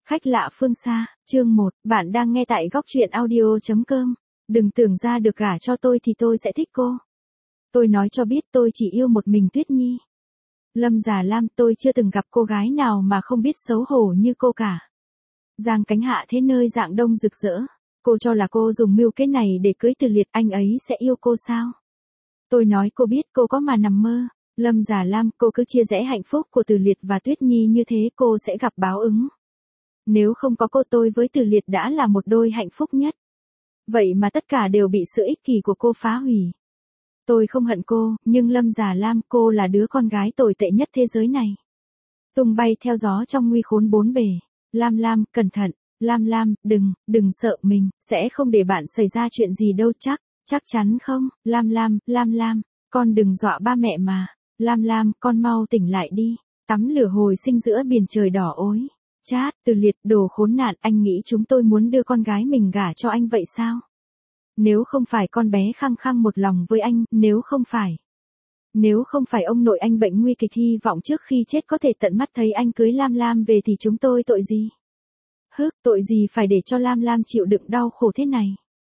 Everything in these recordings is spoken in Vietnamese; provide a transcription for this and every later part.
Khách lạ phương xa, chương 1, bạn đang nghe tại góc truyện audio.com. Đừng tưởng ra được gả cho tôi thì tôi sẽ thích cô. Tôi nói cho biết tôi chỉ yêu một mình Tuyết Nhi. Lâm Già Lam, tôi chưa từng gặp cô gái nào mà không biết xấu hổ như cô cả. Giang cánh hạ thế nơi dạng đông rực rỡ. Cô cho là cô dùng mưu kế này để cưới Từ Liệt, anh ấy sẽ yêu cô sao? Tôi nói cô biết cô có mà nằm mơ. Lâm Già Lam, cô cứ chia rẽ hạnh phúc của Từ Liệt và Tuyết Nhi như thế cô sẽ gặp báo ứng. Nếu không có cô, tôi với Từ Liệt đã là một đôi hạnh phúc nhất. Vậy mà tất cả đều bị sự ích kỷ của cô phá hủy. Tôi không hận cô, nhưng Lâm Già Lam, cô là đứa con gái tồi tệ nhất thế giới này. Tung bay theo gió trong nguy khốn bốn bề. Lam Lam, cẩn thận. Lam Lam, đừng sợ mình, sẽ không để bạn xảy ra chuyện gì đâu chắc chắn không? Lam Lam, con đừng dọa ba mẹ mà. Lam Lam, con mau tỉnh lại đi. Tắm lửa hồi sinh giữa biển trời đỏ ối. Chát, Từ Liệt, đồ khốn nạn, anh nghĩ chúng tôi muốn đưa con gái mình gả cho anh vậy sao? Nếu không phải con bé khăng khăng một lòng với anh, nếu không phải ông nội anh bệnh nguy kịch hy vọng trước khi chết có thể tận mắt thấy anh cưới Lam Lam về thì chúng tôi tội gì? Tội gì phải để cho Lam Lam chịu đựng đau khổ thế này?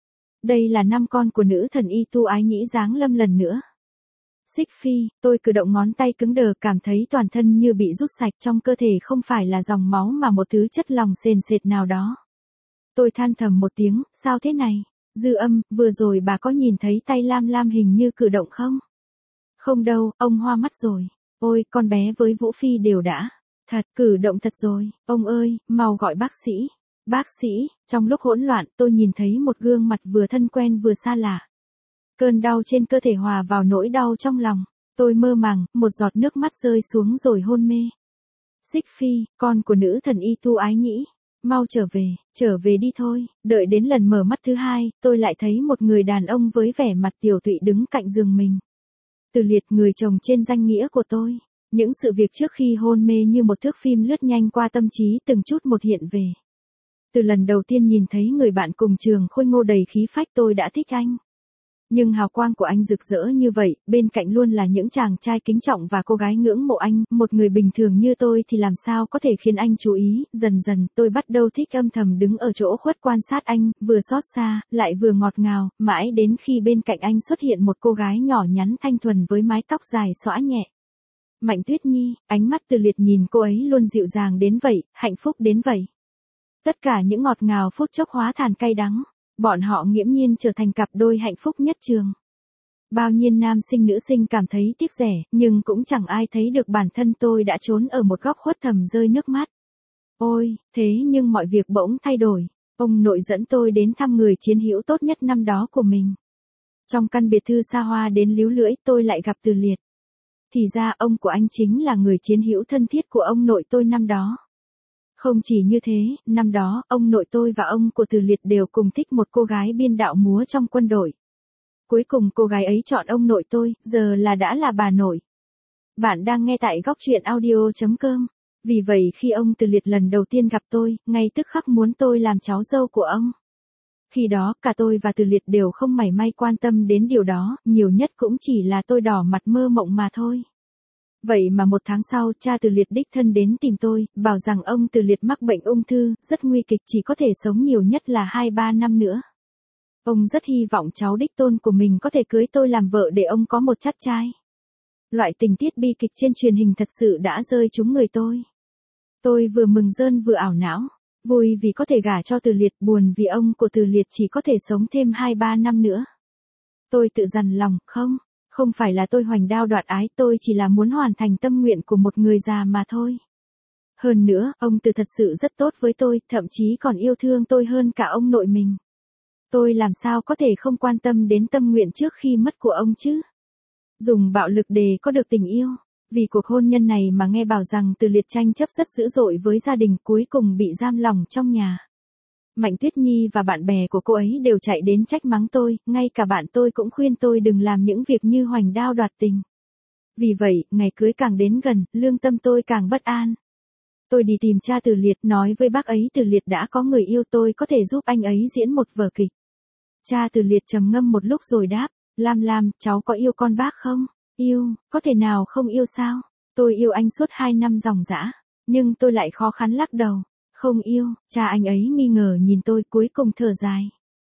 Đây là năm con của nữ thần y tu ái nhĩ Giáng Lâm lần nữa. Xích Phi, tôi cử động ngón tay cứng đờ, cảm thấy toàn thân như bị rút sạch, trong cơ thể không phải là dòng máu mà một thứ chất lỏng sền sệt nào đó. Tôi than thầm một tiếng, sao thế này? Dư Âm, vừa rồi bà có nhìn thấy tay Lam Lam hình như cử động không? Không đâu, ông hoa mắt rồi. Ôi, con bé với Vũ Phi đều đã. Cử động thật rồi. Ông ơi, mau gọi bác sĩ. Bác sĩ, trong lúc hỗn loạn, tôi nhìn thấy một gương mặt vừa thân quen vừa xa lạ. Cơn đau trên cơ thể hòa vào nỗi đau trong lòng. Tôi mơ màng, một giọt nước mắt rơi xuống rồi hôn mê. Xích Phi, con của nữ thần y tu ái nhĩ. Mau trở về đi thôi. Đợi đến lần mở mắt thứ hai, tôi lại thấy một người đàn ông với vẻ mặt tiều tụy đứng cạnh giường mình. Từ Liệt, người chồng trên danh nghĩa của tôi. Những sự việc trước khi hôn mê như một thước phim lướt nhanh qua tâm trí, từng chút một hiện về. Từ lần đầu tiên nhìn thấy người bạn cùng trường khôi ngô đầy khí phách, tôi đã thích anh. Nhưng hào quang của anh rực rỡ như vậy, bên cạnh luôn là những chàng trai kính trọng và cô gái ngưỡng mộ anh, một người bình thường như tôi thì làm sao có thể khiến anh chú ý. Dần dần tôi bắt đầu thích âm thầm đứng ở chỗ khuất quan sát anh, vừa xót xa, lại vừa ngọt ngào, mãi đến khi bên cạnh anh xuất hiện một cô gái nhỏ nhắn thanh thuần với mái tóc dài xõa nhẹ. Mạnh Tuyết Nhi, ánh mắt Từ Liệt nhìn cô ấy luôn dịu dàng đến vậy, hạnh phúc đến vậy. Tất cả những ngọt ngào phút chốc hóa thành cay đắng. Bọn họ nghiễm nhiên trở thành cặp đôi hạnh phúc nhất trường. Bao nhiêu nam sinh nữ sinh cảm thấy tiếc rẻ, nhưng cũng chẳng ai thấy được bản thân tôi đã trốn ở một góc khuất thầm rơi nước mắt. Ôi, thế nhưng mọi việc bỗng thay đổi. Ông nội dẫn tôi đến thăm người chiến hữu tốt nhất năm đó của mình. Trong căn biệt thư xa hoa đến líu lưỡi, tôi lại gặp Từ Liệt. Thì ra ông của anh chính là người chiến hữu thân thiết của ông nội tôi năm đó. Không chỉ như thế, năm đó, ông nội tôi và ông của Từ Liệt đều cùng thích một cô gái biên đạo múa trong quân đội. Cuối cùng cô gái ấy chọn ông nội tôi, giờ đã là bà nội. Bạn đang nghe tại góc truyện audio.com. Vì vậy khi ông Từ Liệt lần đầu tiên gặp tôi, ngay tức khắc muốn tôi làm cháu dâu của ông. Khi đó, cả tôi và Từ Liệt đều không mảy may quan tâm đến điều đó, nhiều nhất cũng chỉ là tôi đỏ mặt mơ mộng mà thôi. Vậy mà một tháng sau, cha Từ Liệt đích thân đến tìm tôi, bảo rằng ông Từ Liệt mắc bệnh ung thư, rất nguy kịch, chỉ có thể sống nhiều nhất là 2-3 năm nữa. Ông rất hy vọng cháu đích tôn của mình có thể cưới tôi làm vợ để ông có một chắt trai. Loại tình tiết bi kịch trên truyền hình thật sự đã rơi trúng người tôi. Tôi vừa mừng rơn vừa ảo não, vui vì có thể gả cho Từ Liệt, buồn vì ông của Từ Liệt chỉ có thể sống thêm 2-3 năm nữa. Tôi tự dằn lòng, không phải là tôi hoành đao đoạt ái, tôi chỉ là muốn hoàn thành tâm nguyện của một người già mà thôi. Hơn nữa, ông Từ thật sự rất tốt với tôi, thậm chí còn yêu thương tôi hơn cả ông nội mình. Tôi làm sao có thể không quan tâm đến tâm nguyện trước khi mất của ông chứ? Dùng bạo lực để có được tình yêu. Vì cuộc hôn nhân này mà nghe bảo rằng Từ Liệt tranh chấp rất dữ dội với gia đình, cuối cùng bị giam lỏng trong nhà. Mạnh Tuyết Nhi và bạn bè của cô ấy đều chạy đến trách mắng tôi, ngay cả bạn tôi cũng khuyên tôi đừng làm những việc như hoành đao đoạt tình. Vì vậy, ngày cưới càng đến gần, lương tâm tôi càng bất an. Tôi đi tìm cha Từ Liệt, nói với bác ấy Từ Liệt đã có người yêu, tôi có thể giúp anh ấy diễn một vở kịch. Cha Từ Liệt trầm ngâm một lúc rồi đáp, Lam, cháu có yêu con bác không? Yêu, có thể nào không yêu sao? Tôi yêu anh suốt 2 năm ròng rã, nhưng tôi lại khó khăn lắc đầu. Không yêu, cha anh ấy nghi ngờ nhìn tôi cuối cùng thở dài.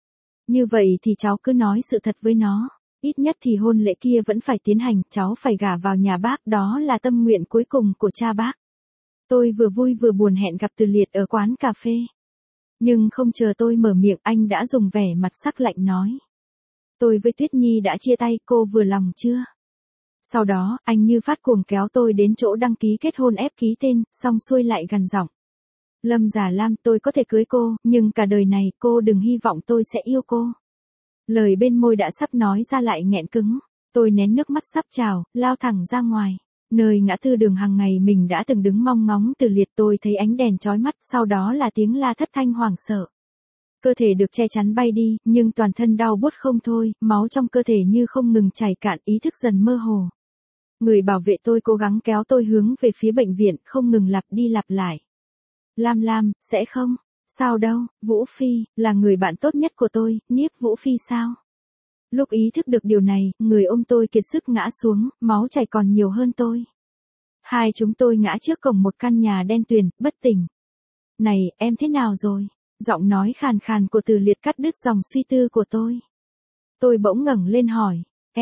Như vậy thì cháu cứ nói sự thật với nó. Ít nhất thì hôn lễ kia vẫn phải tiến hành, cháu phải gả vào nhà bác, đó là tâm nguyện cuối cùng của cha bác. Tôi vừa vui vừa buồn hẹn gặp Từ Liệt ở quán cà phê. Nhưng không chờ tôi mở miệng anh đã dùng vẻ mặt sắc lạnh nói. Tôi với Tuyết Nhi đã chia tay, cô vừa lòng chưa? Sau đó, anh như phát cuồng kéo tôi đến chỗ đăng ký kết hôn ép ký tên, xong xuôi lại gằn giọng. Lâm Giả Lam, tôi có thể cưới cô, nhưng cả đời này cô đừng hy vọng tôi sẽ yêu cô. Lời bên môi đã sắp nói ra lại nghẹn cứng. Tôi nén nước mắt sắp trào, lao thẳng ra ngoài. Nơi ngã tư đường hàng ngày mình đã từng đứng mong ngóng Từ Liệt, tôi thấy ánh đèn chói mắt, sau đó là tiếng la thất thanh hoảng sợ. Cơ thể được che chắn bay đi, nhưng toàn thân đau buốt không thôi, máu trong cơ thể như không ngừng chảy cạn, ý thức dần mơ hồ. Người bảo vệ tôi cố gắng kéo tôi hướng về phía bệnh viện, không ngừng lặp đi lặp lại. Lam Lam, sẽ không? Sao đâu, Vũ Phi, là người bạn tốt nhất của tôi, Niếp Vũ Phi sao? Lúc ý thức được điều này, người ôm tôi kiệt sức ngã xuống, máu chảy còn nhiều hơn tôi. Hai chúng tôi ngã trước cổng một căn nhà đen tuyền, bất tỉnh. Này, em thế nào rồi? Giọng nói khàn khàn của Từ Liệt cắt đứt dòng suy tư của tôi. Tôi bỗng ngẩng lên hỏi,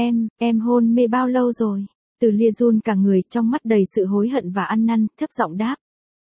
em hôn mê bao lâu rồi? Từ Liệt run cả người, trong mắt đầy sự hối hận và ăn năn, thấp giọng đáp.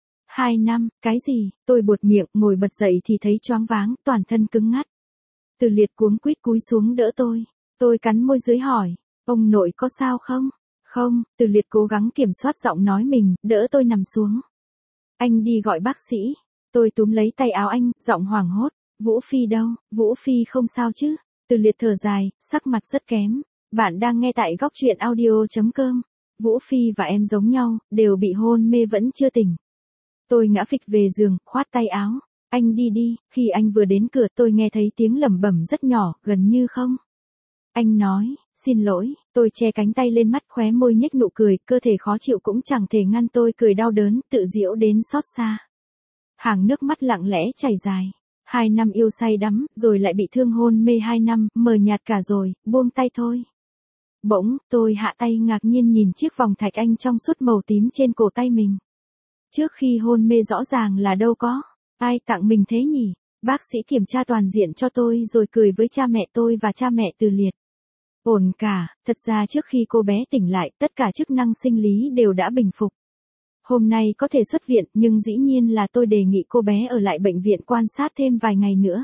2 năm, cái gì? Tôi buột miệng, ngồi bật dậy thì thấy choáng váng, toàn thân cứng ngắt. Từ Liệt cuống quýt cúi xuống đỡ tôi. Tôi cắn môi dưới hỏi, ông nội có sao không? Không, Từ Liệt cố gắng kiểm soát giọng nói mình, đỡ tôi nằm xuống. Anh đi gọi bác sĩ. Tôi túm lấy tay áo anh, giọng hoảng hốt. Vũ Phi đâu? Vũ Phi không sao chứ? Từ Liệt thở dài, sắc mặt rất kém. Bạn đang nghe tại góc truyện audio.com. Vũ Phi và em giống nhau, đều bị hôn mê vẫn chưa tỉnh. Tôi ngã phịch về giường, khoát tay áo. Anh đi đi, khi anh vừa đến cửa tôi nghe thấy tiếng lẩm bẩm rất nhỏ, gần như không. Anh nói, xin lỗi, tôi che cánh tay lên mắt khóe môi nhếch nụ cười, cơ thể khó chịu cũng chẳng thể ngăn tôi cười đau đớn, tự giễu đến xót xa. Hàng nước mắt lặng lẽ chảy dài. 2 năm yêu say đắm, rồi lại bị thương hôn mê 2 năm, mờ nhạt cả rồi, buông tay thôi. Bỗng, tôi hạ tay ngạc nhiên nhìn chiếc vòng thạch anh trong suốt màu tím trên cổ tay mình. Trước khi hôn mê rõ ràng là đâu có. Ai tặng mình thế nhỉ? Bác sĩ kiểm tra toàn diện cho tôi rồi cười với cha mẹ tôi và cha mẹ Từ Liệt. Ổn cả, thật ra trước khi cô bé tỉnh lại, tất cả chức năng sinh lý đều đã bình phục. Hôm nay có thể xuất viện, nhưng dĩ nhiên là tôi đề nghị cô bé ở lại bệnh viện quan sát thêm vài ngày nữa.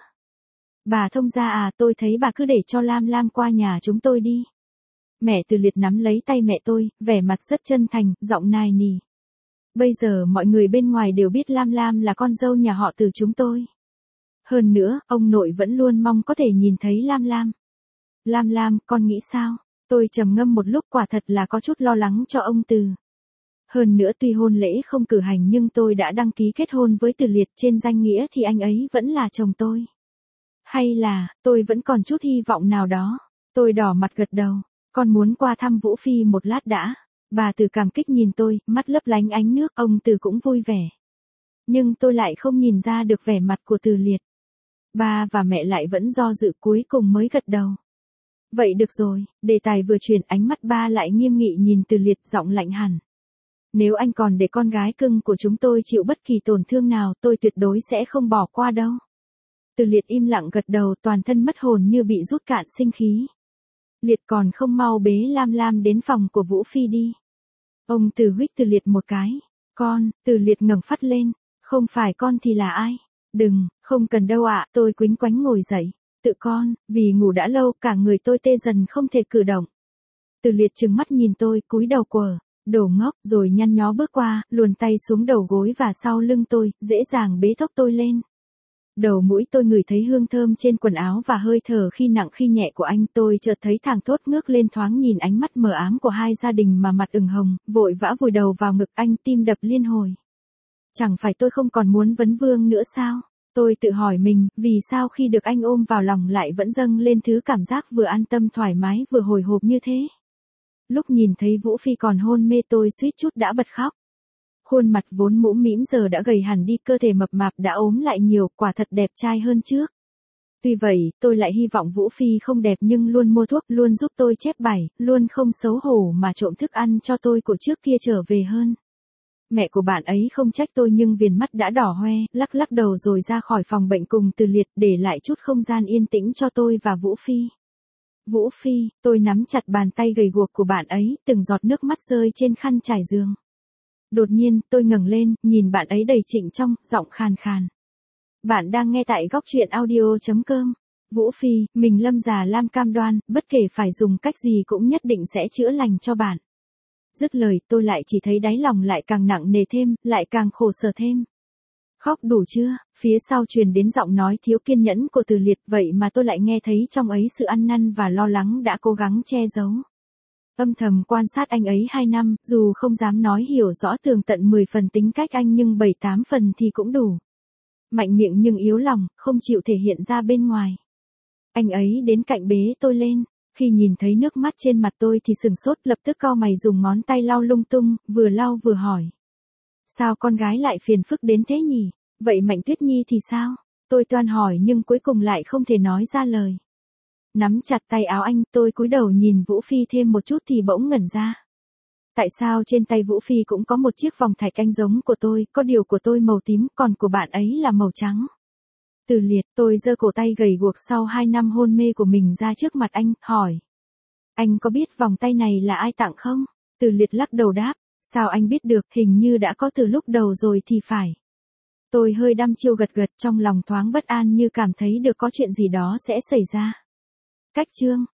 Bà thông gia à, tôi thấy bà cứ để cho Lam Lam qua nhà chúng tôi đi. Mẹ Từ Liệt nắm lấy tay mẹ tôi, vẻ mặt rất chân thành, giọng nài nỉ. Bây giờ mọi người bên ngoài đều biết Lam Lam là con dâu nhà họ Từ chúng tôi. Hơn nữa, ông nội vẫn luôn mong có thể nhìn thấy Lam Lam. Lam Lam, con nghĩ sao? Tôi trầm ngâm một lúc, quả thật là có chút lo lắng cho ông Từ. Hơn nữa tuy hôn lễ không cử hành nhưng tôi đã đăng ký kết hôn với Từ Liệt, trên danh nghĩa thì anh ấy vẫn là chồng tôi. Hay là, tôi vẫn còn chút hy vọng nào đó. Tôi đỏ mặt gật đầu, con muốn qua thăm Vũ Phi một lát đã. Bà Từ cảm kích nhìn tôi, mắt lấp lánh ánh nước, ông Từ cũng vui vẻ. Nhưng tôi lại không nhìn ra được vẻ mặt của Từ Liệt. Ba và mẹ lại vẫn do dự, cuối cùng mới gật đầu. Vậy được rồi, đề tài vừa chuyển, ánh mắt ba lại nghiêm nghị nhìn Từ Liệt, giọng lạnh hẳn. Nếu anh còn để con gái cưng của chúng tôi chịu bất kỳ tổn thương nào, tôi tuyệt đối sẽ không bỏ qua đâu. Từ Liệt im lặng gật đầu, toàn thân mất hồn như bị rút cạn sinh khí. Liệt còn không mau bế Lam Lam đến phòng của Vũ Phi đi. Ông Từ huých Từ Liệt một cái. Con, Từ Liệt ngẩng phát lên. Không phải con thì là ai? Đừng, không cần đâu ạ, tôi quĩnh quánh ngồi dậy. Tự con, vì ngủ đã lâu cả người tôi tê dần không thể cử động. Từ Liệt trừng mắt nhìn tôi, cúi đầu quờ. Đồ ngốc, rồi nhăn nhó bước qua, luồn tay xuống đầu gối và sau lưng tôi, dễ dàng bế thốc tôi lên. Đầu mũi tôi ngửi thấy hương thơm trên quần áo và hơi thở khi nặng khi nhẹ của anh, tôi chợt thấy thẳng thốt ngước lên thoáng nhìn ánh mắt mờ ám của hai gia đình mà mặt ửng hồng, vội vã vùi đầu vào ngực anh, tim đập liên hồi. Chẳng phải tôi không còn muốn vấn vương nữa sao? Tôi tự hỏi mình, vì sao khi được anh ôm vào lòng lại vẫn dâng lên thứ cảm giác vừa an tâm thoải mái vừa hồi hộp như thế. Lúc nhìn thấy Vũ Phi còn hôn mê tôi suýt chút đã bật khóc. Khuôn mặt vốn mũm mĩm giờ đã gầy hẳn đi, cơ thể mập mạp đã ốm lại nhiều, quả thật đẹp trai hơn trước. Tuy vậy, tôi lại hy vọng Vũ Phi không đẹp nhưng luôn mua thuốc, luôn giúp tôi chép bài, luôn không xấu hổ mà trộm thức ăn cho tôi của trước kia trở về hơn. mẹ của bạn ấy không trách tôi nhưng viền mắt đã đỏ hoe, lắc lắc đầu rồi ra khỏi phòng bệnh cùng Từ Liệt, để lại chút không gian yên tĩnh cho tôi và Vũ Phi. Vũ Phi, tôi nắm chặt bàn tay gầy guộc của bạn ấy, từng giọt nước mắt rơi trên khăn trải giường. Đột nhiên, tôi ngẩng lên, nhìn bạn ấy đầy trịnh trọng, giọng khàn khàn. Bạn đang nghe tại góc truyện audio.com. Vũ Phi, mình Lâm Già Lam cam đoan, bất kể phải dùng cách gì cũng nhất định sẽ chữa lành cho bạn. Dứt lời, tôi lại chỉ thấy đáy lòng lại càng nặng nề thêm, lại càng khổ sở thêm. Khóc đủ chưa? Phía sau truyền đến giọng nói thiếu kiên nhẫn của Từ Liệt, vậy mà tôi lại nghe thấy trong ấy sự ăn năn và lo lắng đã cố gắng che giấu. Âm thầm quan sát anh ấy 2 năm, dù không dám nói hiểu rõ tường tận 10 phần tính cách anh nhưng 7-8 phần thì cũng đủ. Mạnh miệng nhưng yếu lòng, không chịu thể hiện ra bên ngoài. Anh ấy đến cạnh bế tôi lên, khi nhìn thấy nước mắt trên mặt tôi thì sừng sốt, lập tức cau mày dùng ngón tay lau lung tung, vừa lau vừa hỏi. Sao con gái lại phiền phức đến thế nhỉ? Vậy Mạnh Tuyết Nhi thì sao? Tôi toan hỏi nhưng cuối cùng lại không thể nói ra lời. Nắm chặt tay áo anh, tôi cúi đầu nhìn Vũ Phi thêm một chút thì bỗng ngẩn ra. Tại sao trên tay Vũ Phi cũng có một chiếc vòng thạch anh giống của tôi, có điều của tôi màu tím, còn của bạn ấy là màu trắng. Từ Liệt, tôi giơ cổ tay gầy guộc sau 2 năm hôn mê của mình ra trước mặt anh, hỏi. Anh có biết vòng tay này là ai tặng không? Từ Liệt lắc đầu đáp, sao anh biết được, hình như đã có từ lúc đầu rồi thì phải. Tôi hơi đăm chiêu gật gật, trong lòng thoáng bất an như cảm thấy được có chuyện gì đó sẽ xảy ra. Cách chương